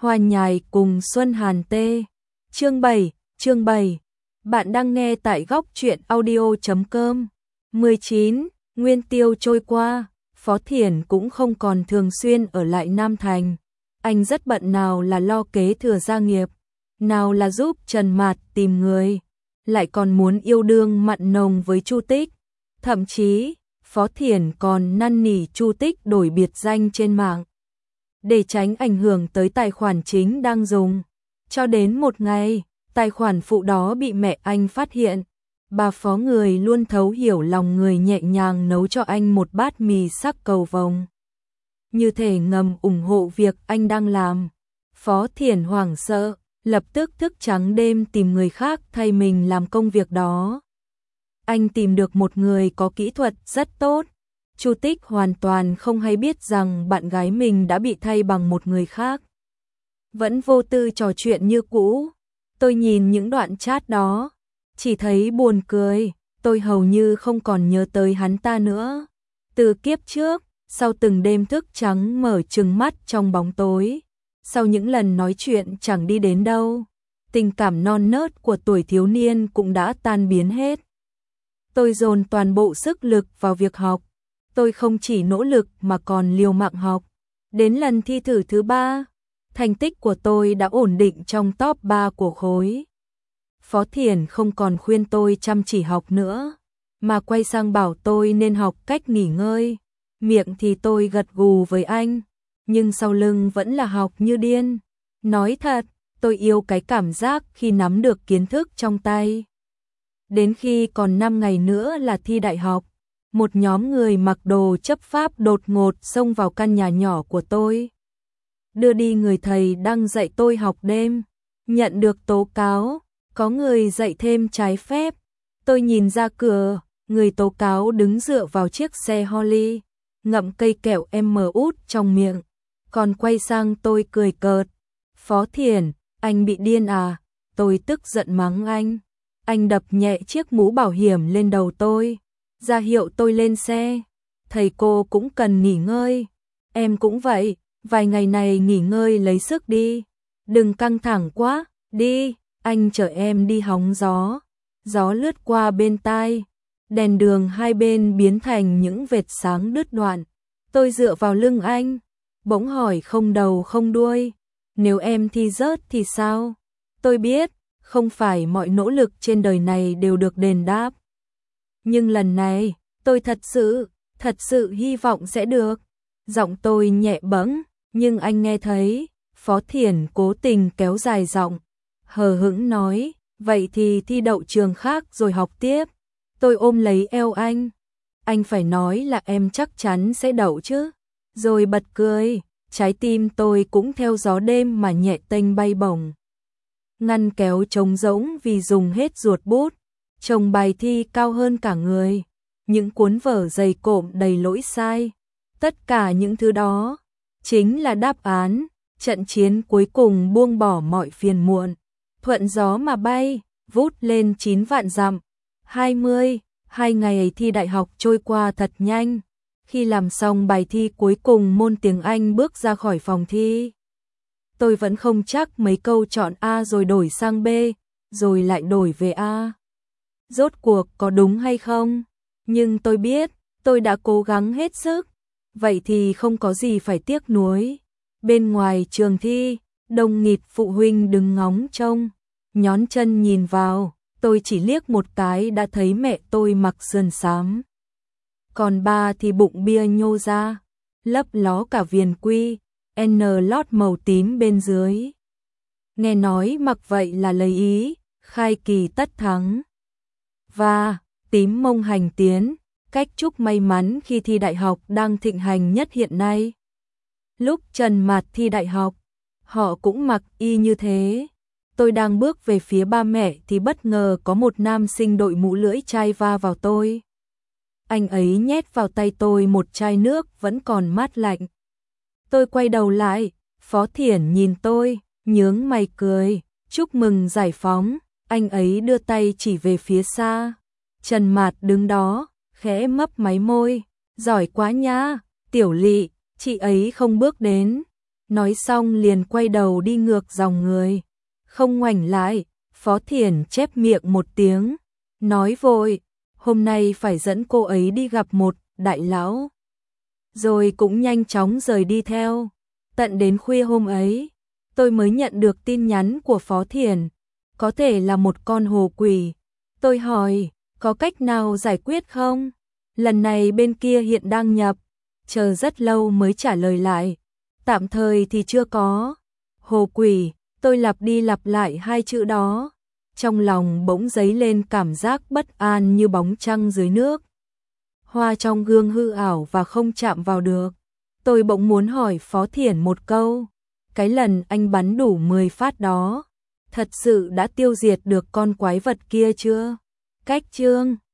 Hoa nhài cùng Xuân Hàn tê. Chương 7. Bạn đang nghe tại góc truyện audio.com. 19. Nguyên tiêu trôi qua, Phó Thiển cũng không còn thường xuyên ở lại Nam Thành. Anh rất bận, nào là lo kế thừa gia nghiệp, nào là giúp Trần Mạt tìm người, lại còn muốn yêu đương mặn nồng với Chu Tích. Thậm chí, Phó Thiển còn năn nỉ Chu Tích đổi biệt danh trên mạng, để tránh ảnh hưởng tới tài khoản chính đang dùng. Cho đến một ngày, tài khoản phụ đó bị mẹ anh phát hiện. Bà Phó người luôn thấu hiểu lòng người, nhẹ nhàng nấu cho anh một bát mì sắc cầu vồng, như thể ngầm ủng hộ việc anh đang làm. Phó Thiển hoảng sợ, lập tức thức trắng đêm tìm người khác thay mình làm công việc đó. Anh tìm được một người có kỹ thuật rất tốt. Chu Tích hoàn toàn không hay biết rằng bạn gái mình đã bị thay bằng một người khác. Vẫn vô tư trò chuyện như cũ. Tôi nhìn những đoạn chat đó, chỉ thấy buồn cười. Tôi hầu như không còn nhớ tới hắn ta nữa. Từ kiếp trước, sau từng đêm thức trắng mở trừng mắt trong bóng tối, sau những lần nói chuyện chẳng đi đến đâu, tình cảm non nớt của tuổi thiếu niên cũng đã tan biến hết. Tôi dồn toàn bộ sức lực vào việc học. Tôi không chỉ nỗ lực mà còn liều mạng học. Đến lần thi thử thứ 3, thành tích của tôi đã ổn định trong top 3 của khối. Phó Thiển không còn khuyên tôi chăm chỉ học nữa, mà quay sang bảo tôi nên học cách nghỉ ngơi. Miệng thì tôi gật gù với anh, nhưng sau lưng vẫn là học như điên. Nói thật, tôi yêu cái cảm giác khi nắm được kiến thức trong tay. Đến khi còn 5 ngày nữa là thi đại học, một nhóm người mặc đồ chấp pháp đột ngột xông vào căn nhà nhỏ của tôi, đưa đi người thầy đang dạy tôi học đêm. Nhận được tố cáo, có người dạy thêm trái phép. Tôi nhìn ra cửa, người tố cáo đứng dựa vào chiếc xe Holly, ngậm cây kẹo út trong miệng, còn quay sang tôi cười cợt. Phó Thiển, anh bị điên à? Tôi tức giận mắng anh. Anh đập nhẹ chiếc mũ bảo hiểm lên đầu tôi, ra hiệu tôi lên xe. Thầy cô cũng cần nghỉ ngơi. Em cũng vậy, vài ngày này nghỉ ngơi lấy sức đi. Đừng căng thẳng quá, đi, anh chở em đi hóng gió. Gió lướt qua bên tai, đèn đường hai bên biến thành những vệt sáng đứt đoạn. Tôi dựa vào lưng anh, bỗng hỏi không đầu không đuôi, nếu em thi rớt thì sao? Tôi biết, không phải mọi nỗ lực trên đời này đều được đền đáp. Nhưng lần này, tôi thật sự hy vọng sẽ được. Giọng tôi nhẹ bẫng, nhưng anh nghe thấy. Phó Thiển cố tình kéo dài giọng, hờ hững nói, vậy thì thi đậu trường khác rồi học tiếp. Tôi ôm lấy eo anh phải nói là em chắc chắn sẽ đậu chứ. Rồi bật cười, trái tim tôi cũng theo gió đêm mà nhẹ tênh bay bổng. Ngăn kéo trống rỗng vì dùng hết ruột bút, chồng bài thi cao hơn cả người, những cuốn vở dày cộm đầy lỗi sai. Tất cả những thứ đó chính là đáp án. Trận chiến cuối cùng buông bỏ mọi phiền muộn, thuận gió mà bay, vút lên 9 vạn dặm. 2 ngày thi đại học trôi qua thật nhanh. Khi làm xong bài thi cuối cùng môn tiếng Anh bước ra khỏi phòng thi, tôi vẫn không chắc mấy câu chọn A rồi đổi sang B, rồi lại đổi về A. Rốt cuộc có đúng hay không? Nhưng tôi biết, tôi đã cố gắng hết sức. Vậy thì không có gì phải tiếc nuối. Bên ngoài trường thi, đông nghịt phụ huynh đứng ngóng trông, nhón chân nhìn vào. Tôi chỉ liếc một cái đã thấy mẹ tôi mặc sườn xám, còn ba thì bụng bia nhô ra, lấp ló cả viền quy, N lót màu tím bên dưới. Nghe nói mặc vậy là lấy ý, khai kỳ tất thắng. Và tím mông hành tiến, cách chúc may mắn khi thi đại học đang thịnh hành nhất hiện nay. Lúc Trần Mạt thi đại học, họ cũng mặc y như thế. Tôi đang bước về phía ba mẹ thì bất ngờ có một nam sinh đội mũ lưỡi chai va vào tôi. Anh ấy nhét vào tay tôi một chai nước vẫn còn mát lạnh. Tôi quay đầu lại, Phó Thiển nhìn tôi, nhướng mày cười, chúc mừng giải phóng. Anh ấy đưa tay chỉ về phía xa. Trần Mạt đứng đó, khẽ mấp máy môi, giỏi quá nha, Tiểu Lị. Chị ấy không bước đến. nói xong liền quay đầu đi ngược dòng người, không ngoảnh lại. Phó Thiển chép miệng một tiếng, nói vội, hôm nay phải dẫn cô ấy đi gặp một đại lão. Rồi cũng nhanh chóng rời đi theo. Tận đến khuya hôm ấy, tôi mới nhận được tin nhắn của Phó Thiển, có thể là một con hồ quỷ. Tôi hỏi, có cách nào giải quyết không? Lần này bên kia hiện đang nhập, chờ rất lâu mới trả lời lại. Tạm thời thì chưa có. Hồ quỷ, tôi lặp đi lặp lại hai chữ đó. Trong lòng bỗng dấy lên cảm giác bất an như bóng trăng dưới nước. Hoa trong gương hư ảo và không chạm vào được. Tôi bỗng muốn hỏi Phó Thiển một câu. Cái lần anh bắn đủ 10 phát đó, thật sự đã tiêu diệt được con quái vật kia chưa? Cách chương